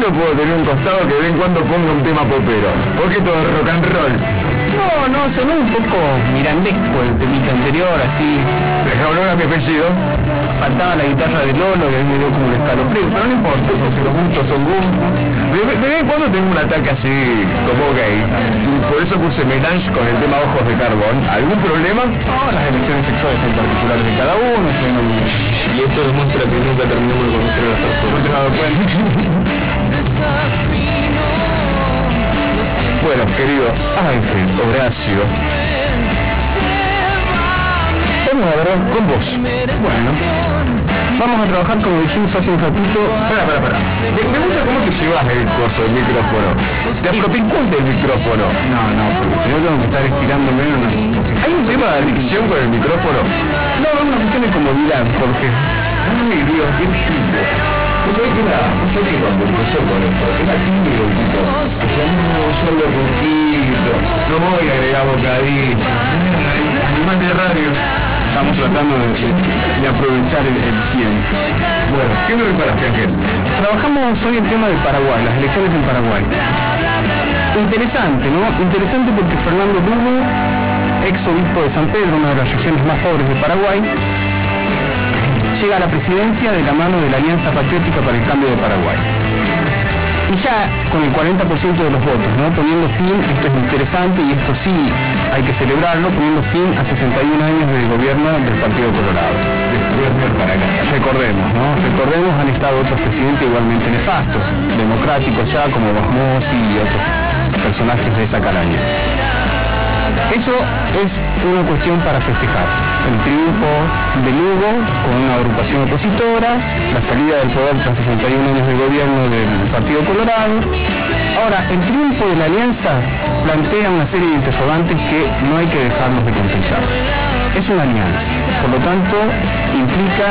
yo puedo tener un costado que de vez en cuando ponga un tema popero. Porque todo es rock and roll. No, sonó un poco mirandesco el temita anterior, así. Deja olor a mi apellido. Faltaba la guitarra de Lolo, que a mí me dio como un escalofrío, pero no importa, si los gustos son gustos. De vez en cuando tengo un ataque así, como gay. Y por eso puse Melange con el tema Ojos de Carbón. ¿Algún problema? No, las elecciones sexuales son particulares de cada uno. Y esto demuestra que nunca terminamos de conocer a las personas. ¿No te has dado cuenta? Bueno, querido Ángel Horacio, vamos a ver con vos. Bueno, vamos a trabajar como dijimos hace un ratito. Para. Me gusta cómo te llevas el coso, el micrófono. ¿Te apropincuas del micrófono? No, porque si no tengo que estar estirándome. ¿Hay un tema de adicción con el micrófono? No, es una cuestión de comodidad, porque... Ay, Dios, qué tipo. ¿Vos sabés que cuando empezó con esto, era tímido el tipo? Decía, no, solo poquito, no voy a agregar bocadillo. Animal de radio. Estamos tratando de aprovechar el tiempo. Bueno, ¿qué me preparaste, Ángel? Trabajamos hoy el tema de Paraguay, las elecciones en Paraguay. Interesante, ¿no? Interesante porque Fernando Lugo, ex obispo de San Pedro, una de las regiones más pobres de Paraguay, llega a la presidencia de la mano de la Alianza Patriótica para el Cambio de Paraguay. Y ya con el 40% de los votos, ¿no? Poniendo fin, esto es interesante y esto sí hay que celebrarlo, poniendo fin a 61 años de gobierno del Partido Colorado. Recordemos, ¿no? Recordemos, han estado otros presidentes igualmente nefastos, democráticos ya, como Basmosi y otros personajes de esa calaña. Eso es una cuestión para festejar. El triunfo de Lugo con una agrupación opositora, la salida del poder tras 61 años de gobierno del Partido Colorado. Ahora, el triunfo de la alianza plantea una serie de interrogantes que no hay que dejarlos de contemplar. Es una alianza, por lo tanto, implica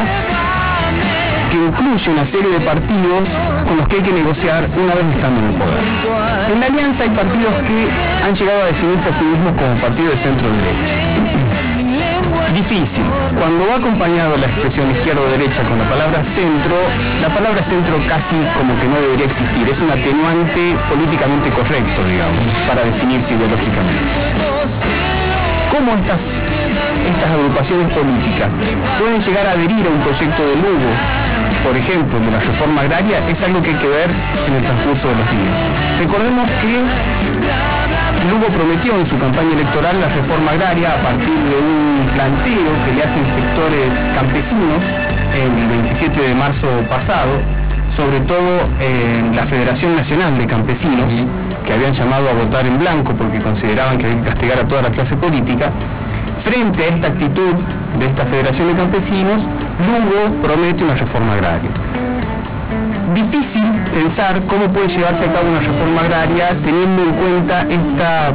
que incluye una serie de partidos con los que hay que negociar una vez estando en el poder. En la alianza hay partidos que han llegado a definirse a sí mismos como partido de centro-derecha. Difícil. Cuando va acompañado la expresión izquierda-derecha con la palabra centro casi como que no debería existir. Es un atenuante políticamente correcto, digamos, para definirse ideológicamente. ¿Cómo estas agrupaciones políticas pueden llegar a adherir a un proyecto de Lugo, por ejemplo, de la reforma agraria? Es algo que hay que ver en el transcurso de los días. Recordemos que Lugo prometió en su campaña electoral la reforma agraria a partir de un planteo que le hacen sectores campesinos el 27 de marzo pasado, sobre todo en la Federación Nacional de Campesinos, que habían llamado a votar en blanco porque consideraban que había que castigar a toda la clase política. Frente a esta actitud de esta Federación de Campesinos, Lugo promete una reforma agraria. Difícil pensar cómo puede llevarse a cabo una reforma agraria teniendo en cuenta esta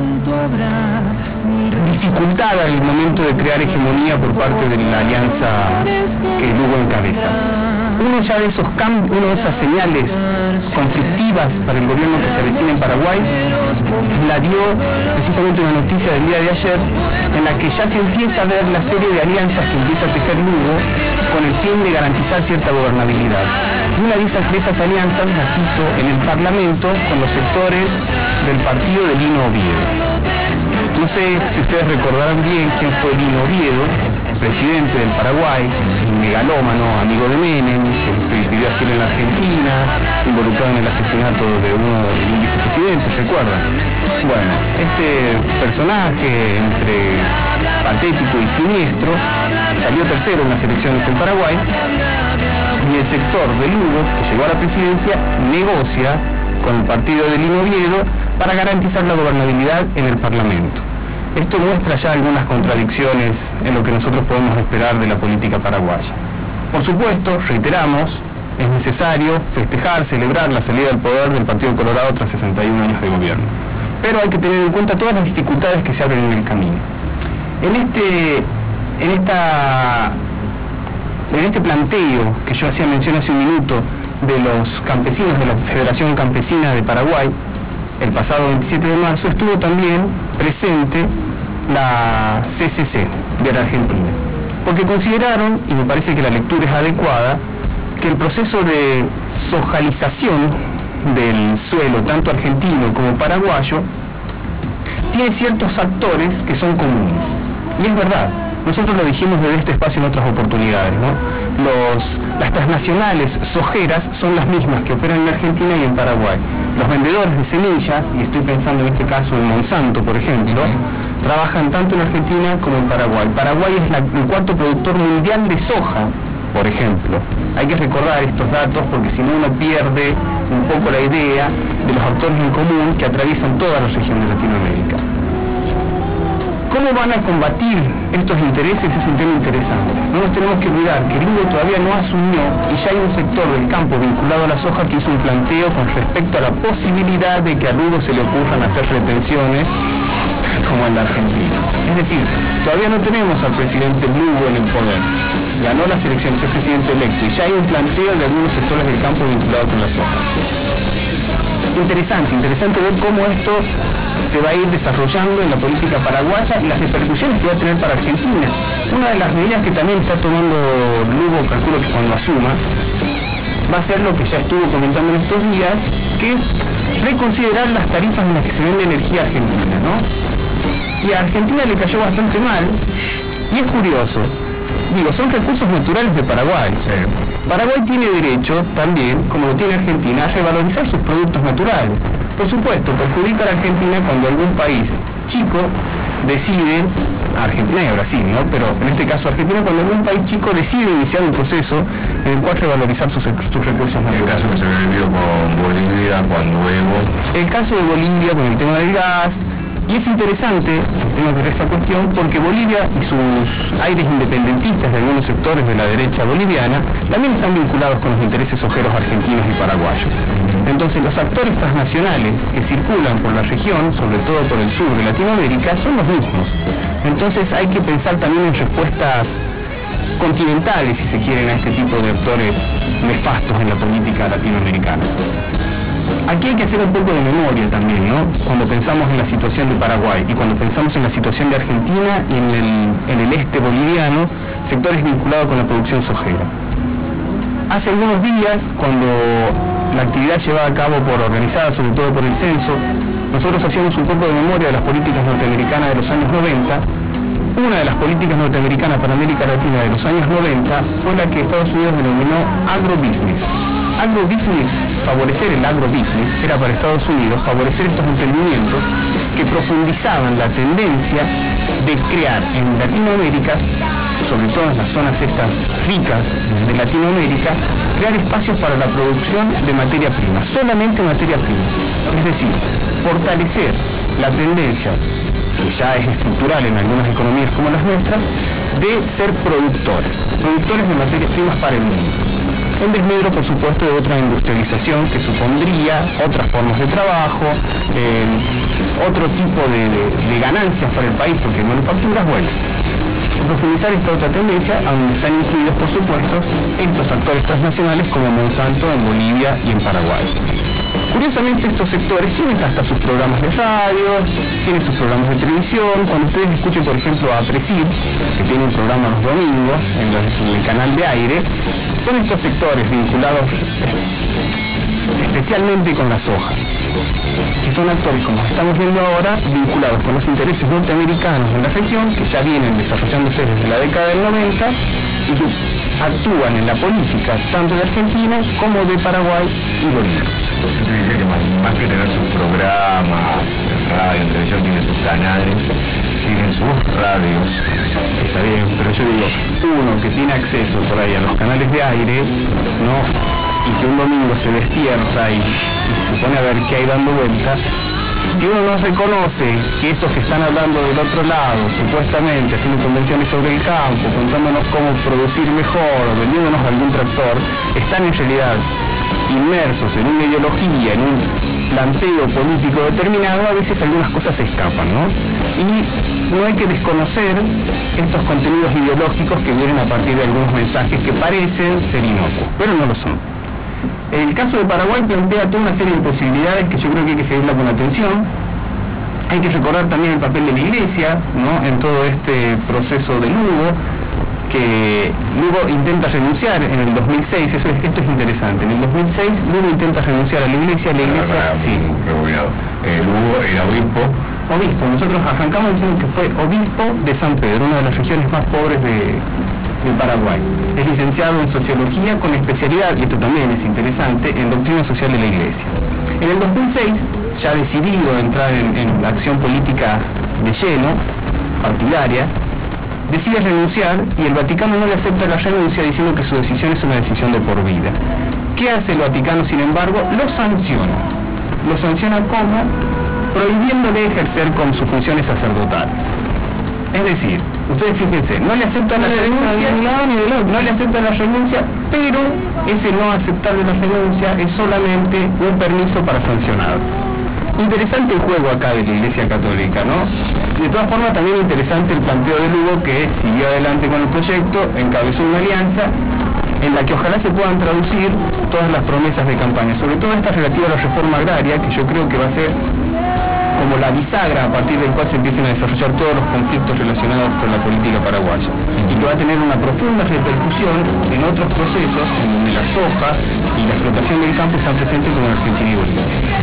dificultad al momento de crear hegemonía por parte de la alianza que Lugo encabeza. Uno de esas señales conflictivas para el gobierno que se avecina en Paraguay la dio precisamente una noticia del día de ayer en la que ya se empieza a ver la serie de alianzas que empieza a tejer Lugo con el fin de garantizar cierta gobernabilidad. Y una de esas alianzas la quiso en el Parlamento con los sectores del partido de Lino Oviedo. No sé si ustedes recordarán bien quién fue Lino Oviedo, presidente del Paraguay, un megalómano, amigo de Menem, que pidió asilo en la Argentina, involucrado en el asesinato de uno de los vicepresidentes, ¿recuerdan? Bueno, este personaje entre patético y siniestro salió tercero en las elecciones en Paraguay y el sector de Lugo, que llegó a la presidencia, negocia con el partido de Lino Oviedo para garantizar la gobernabilidad en el Parlamento. Esto muestra ya algunas contradicciones en lo que nosotros podemos esperar de la política paraguaya. Por supuesto, reiteramos, es necesario festejar, celebrar la salida del poder del Partido Colorado tras 61 años de gobierno. Pero hay que tener en cuenta todas las dificultades que se abren en el camino. En este planteo que yo hacía mención hace un minuto de los campesinos de la Federación Campesina de Paraguay, el pasado 27 de marzo estuvo también presente la CCC de la Argentina, porque consideraron, y me parece que la lectura es adecuada, que el proceso de sojalización del suelo, tanto argentino como paraguayo, tiene ciertos actores que son comunes. Y es verdad, nosotros lo dijimos desde este espacio en otras oportunidades, ¿no? Las transnacionales sojeras son las mismas que operan en Argentina y en Paraguay. Los vendedores de semillas, y estoy pensando en este caso en Monsanto, por ejemplo, trabajan tanto en Argentina como en Paraguay. Paraguay es el cuarto productor mundial de soja, por ejemplo. Hay que recordar estos datos porque si no uno pierde un poco la idea de los actores en común que atraviesan toda la región de Latinoamérica. ¿Cómo van a combatir estos intereses? Es un tema interesante. No nos tenemos que olvidar que el Lugo todavía no asumió y ya hay un sector del campo vinculado a la soja que hizo un planteo con respecto a la posibilidad de que a Lugo se le ocurran hacer retenciones como en la Argentina. Es decir, todavía no tenemos al presidente Lugo en el poder. Ganó las elecciones, es presidente electo y ya hay un planteo de algunos sectores del campo vinculado con la soja. Interesante ver cómo esto se va a ir desarrollando en la política paraguaya y las repercusiones que va a tener para Argentina. Una de las medidas que también está tomando Lugo, calculo que cuando asuma, va a ser lo que ya estuvo comentando en estos días, que es reconsiderar las tarifas en las que se vende energía argentina, ¿no? Y a Argentina le cayó bastante mal, y es curioso. Digo, son recursos naturales de Paraguay. Paraguay tiene derecho también, como lo tiene Argentina, a revalorizar sus productos naturales. Por supuesto, perjudica a la Argentina cuando algún país chico decide, Argentina y Brasil, ¿no? Pero en este caso Argentina, cuando algún país chico decide iniciar un proceso en el cual revalorizar sus recursos naturales. El caso que se vivió con Bolivia, cuando Evo. El caso de Bolivia con el tema del gas. Y es interesante, tengo que ver esta cuestión, porque Bolivia y sus aires independentistas de algunos sectores de la derecha boliviana también están vinculados con los intereses sojeros argentinos y paraguayos. Entonces los actores transnacionales que circulan por la región, sobre todo por el sur de Latinoamérica, son los mismos. Entonces hay que pensar también en respuestas continentales, si se quieren, a este tipo de actores nefastos en la política latinoamericana. Aquí hay que hacer un poco de memoria también, ¿no? Cuando pensamos en la situación de Paraguay y cuando pensamos en la situación de Argentina y en el este boliviano, sectores vinculados con la producción sojera. Hace algunos días, cuando la actividad llevada a cabo organizada sobre todo por el censo, nosotros hacíamos un poco de memoria de las políticas norteamericanas de los años 90. Una de las políticas norteamericanas para América Latina de los años 90 fue la que Estados Unidos denominó agrobusiness. Agrobusiness, favorecer el agrobusiness, era para Estados Unidos favorecer estos emprendimientos que profundizaban la tendencia de crear en Latinoamérica, sobre todo en las zonas estas ricas de Latinoamérica, crear espacios para la producción de materia prima, solamente materia prima. Es decir, fortalecer la tendencia, que ya es estructural en algunas economías como las nuestras, de ser productores de materias primas para el mundo. En desmedro, por supuesto, de otra industrialización que supondría otras formas de trabajo, otro tipo de ganancias para el país, porque manufacturas, bueno, profundizar esta otra tendencia, donde están incluidos, por supuesto, estos actores transnacionales como Monsanto en Bolivia y en Paraguay. Curiosamente, estos sectores tienen hasta sus programas de radio, tienen sus programas de televisión. Cuando ustedes escuchen, por ejemplo, a Presid, que tiene un programa los domingos en el canal de aire, son estos sectores vinculados especialmente con la soja, que son actores, como estamos viendo ahora, vinculados con los intereses norteamericanos en la región, que ya vienen desarrollándose desde la década del 90 y que actúan en la política tanto de Argentina como de Paraguay y Bolivia. Usted dice que más que tener sus programas en radio, en televisión, tienen sus canales, tienen sus radios. Está bien, pero yo digo, uno que tiene acceso por ahí a los canales de aire, ¿no? Y que un domingo se despierta y se pone a ver qué hay dando vuelta, y uno no reconoce que esos que están hablando del otro lado, supuestamente haciendo convenciones sobre el campo, contándonos cómo producir mejor o vendiéndonos algún tractor, están en realidad inmersos en una ideología, en un planteo político determinado. A veces algunas cosas se escapan, ¿no? Y no hay que desconocer estos contenidos ideológicos que vienen a partir de algunos mensajes que parecen ser inocuos, pero no lo son. El caso de Paraguay plantea toda una serie de posibilidades que yo creo que hay que seguirla con atención. Hay que recordar también el papel de la Iglesia, ¿no?, en todo este proceso de Lugo. que Lugo intenta renunciar en el 2006, esto es interesante, en el 2006 Lugo intenta renunciar a la iglesia, sí. Lugo era obispo, nosotros arrancamos diciendo que fue obispo de San Pedro, una de las regiones más pobres de Paraguay. Es licenciado en sociología con especialidad, y esto también es interesante, en doctrina social de la iglesia. En el 2006, ya decidido a entrar en la acción política de lleno, partidaria, decide renunciar y el Vaticano no le acepta la renuncia diciendo que su decisión es una decisión de por vida. ¿Qué hace el Vaticano, sin embargo? Lo sanciona. Lo sanciona como prohibiéndole ejercer con sus funciones sacerdotales. Es decir, ustedes fíjense, no le aceptan la renuncia, no le aceptan la renuncia, pero ese no aceptarle la renuncia es solamente un permiso para sancionar. Interesante el juego acá de la Iglesia Católica, ¿no? De todas formas, también interesante el planteo de Lugo, que siguió adelante con el proyecto, encabezó una alianza en la que ojalá se puedan traducir todas las promesas de campaña, sobre todo esta relativa a la reforma agraria, que yo creo que va a ser como la bisagra a partir del cual se empiecen a desarrollar todos los conflictos relacionados con la política paraguaya, y que va a tener una profunda repercusión en otros procesos en donde la soja y la explotación del campo están presentes como en Argentina y Bolivia.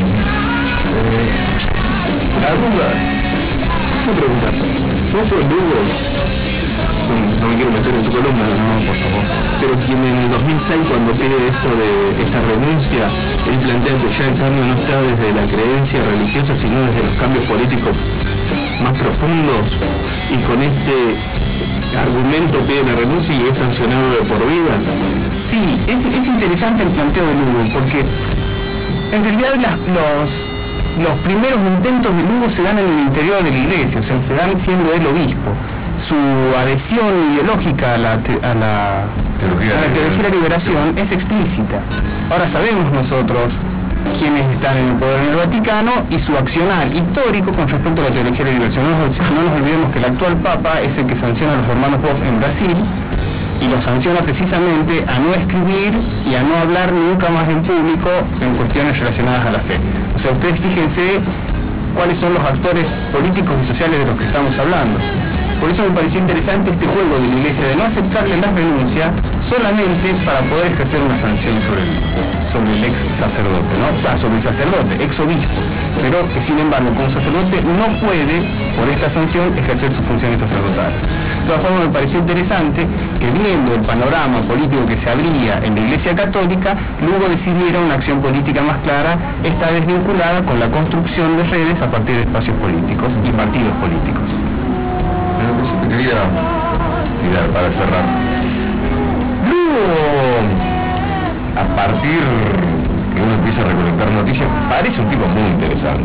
La duda, una pregunta, ¿no fue Lugo? No me quiero meter en tu columna, no, por favor. Pero quien en el 2006, cuando pide esto de esta renuncia, él plantea que ya el cambio no está desde la creencia religiosa, sino desde los cambios políticos más profundos, y con este argumento pide la renuncia y es sancionado de por vida. Sí, es interesante el planteo de Lugo, porque en realidad los primeros intentos de Lugo se dan en el interior de la iglesia, o sea, se dan siendo él obispo. Su adhesión ideológica a la teología de la liberación es explícita. Ahora sabemos nosotros quiénes están en el poder en el Vaticano y su accionar histórico con respecto a la teología de la liberación. No nos olvidemos que el actual Papa es el que sanciona a los hermanos Boff en Brasil, y lo sanciona precisamente a no escribir y a no hablar nunca más en público en cuestiones relacionadas a la fe. O sea, ustedes fíjense cuáles son los actores políticos y sociales de los que estamos hablando. Por eso me pareció interesante este juego de la iglesia de no aceptarle la renuncia solamente para poder ejercer una sanción sobre el ex sacerdote, ¿no? O sea, sobre el sacerdote, ex obispo, pero que sin embargo como sacerdote no puede, por esta sanción, ejercer sus funciones sacerdotales. De todas formas, me pareció interesante que, viendo el panorama político que se abría en la Iglesia Católica, Lugo decidiera una acción política más clara, esta vez vinculada con la construcción de redes a partir de espacios políticos y partidos políticos. Te quería tirar para cerrar. Luego, a partir que uno empieza a recolectar noticias, parece un tipo muy interesante.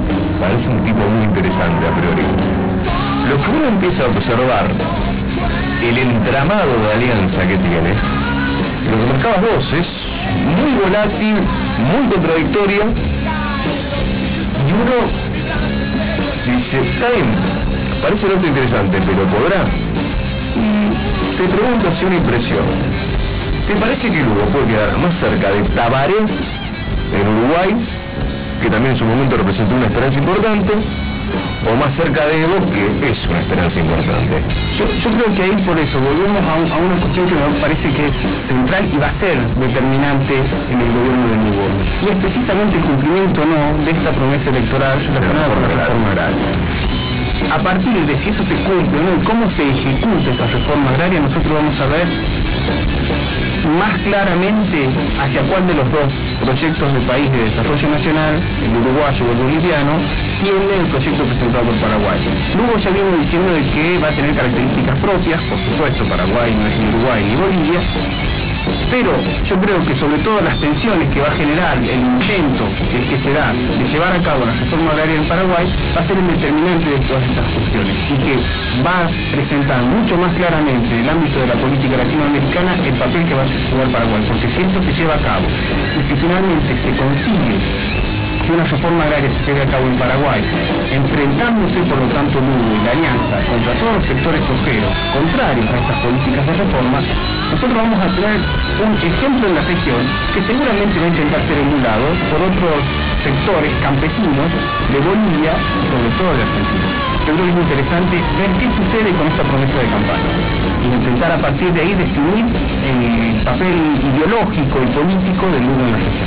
A priori. Lo que uno empieza a observar, el entramado de alianza que tiene, lo que marcabas vos, es muy volátil, muy contradictoria, y uno dice, está bien, parece un acto interesante, pero ¿podrá? Y te pregunto así una impresión. ¿Te parece que Lugo puede quedar más cerca de Tabaré en Uruguay, que también en su momento representó una esperanza importante, o más cerca de Evo, que es una esperanza importante? Yo creo que ahí por eso volvemos a una cuestión que me parece que es central y va a ser determinante en el gobierno de Lugo, y es precisamente el cumplimiento o no de esta promesa electoral relacionada con la reforma agraria. A partir de si eso se cumple o no y cómo se ejecuta esa reforma agraria, nosotros vamos a ver más claramente hacia cuál de los dos proyectos de país de desarrollo nacional, el uruguayo o el boliviano, tiende el proyecto presentado por Paraguay. Luego ya viene diciendo de que va a tener características propias, por supuesto, Paraguay no es ni Uruguay ni Bolivia, pero yo creo que sobre todo las tensiones que va a generar el intento, si es que se da, de llevar a cabo la reforma agraria en Paraguay, va a ser el determinante de todas estas cuestiones, y que va a presentar mucho más claramente en el ámbito de la política latinoamericana el papel que va a jugar Paraguay, porque si esto se lleva a cabo y si finalmente se consigue que una reforma agraria se lleve a cabo en Paraguay, enfrentándose por lo tanto Lugo y la alianza contra todos los sectores sojeros contrarios a estas políticas de reforma, nosotros vamos a tener un ejemplo en la región que seguramente va a intentar ser emulado por otros sectores campesinos de Bolivia y sobre todo de Argentina. Yo creo que es interesante ver qué sucede con esta promesa de campaña e intentar a partir de ahí definir el papel ideológico y político del Lugo en la región.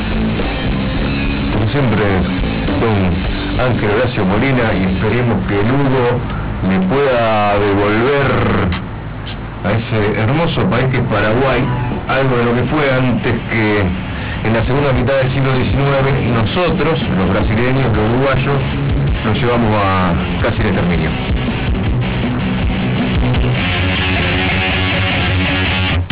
Como siempre, don Ángel Horacio Molina, y esperemos que Lugo le pueda devolver a ese hermoso país que es Paraguay algo de lo que fue antes, que en la segunda mitad del siglo XIX nosotros, los brasileños, los uruguayos, nos llevamos a casi el exterminio.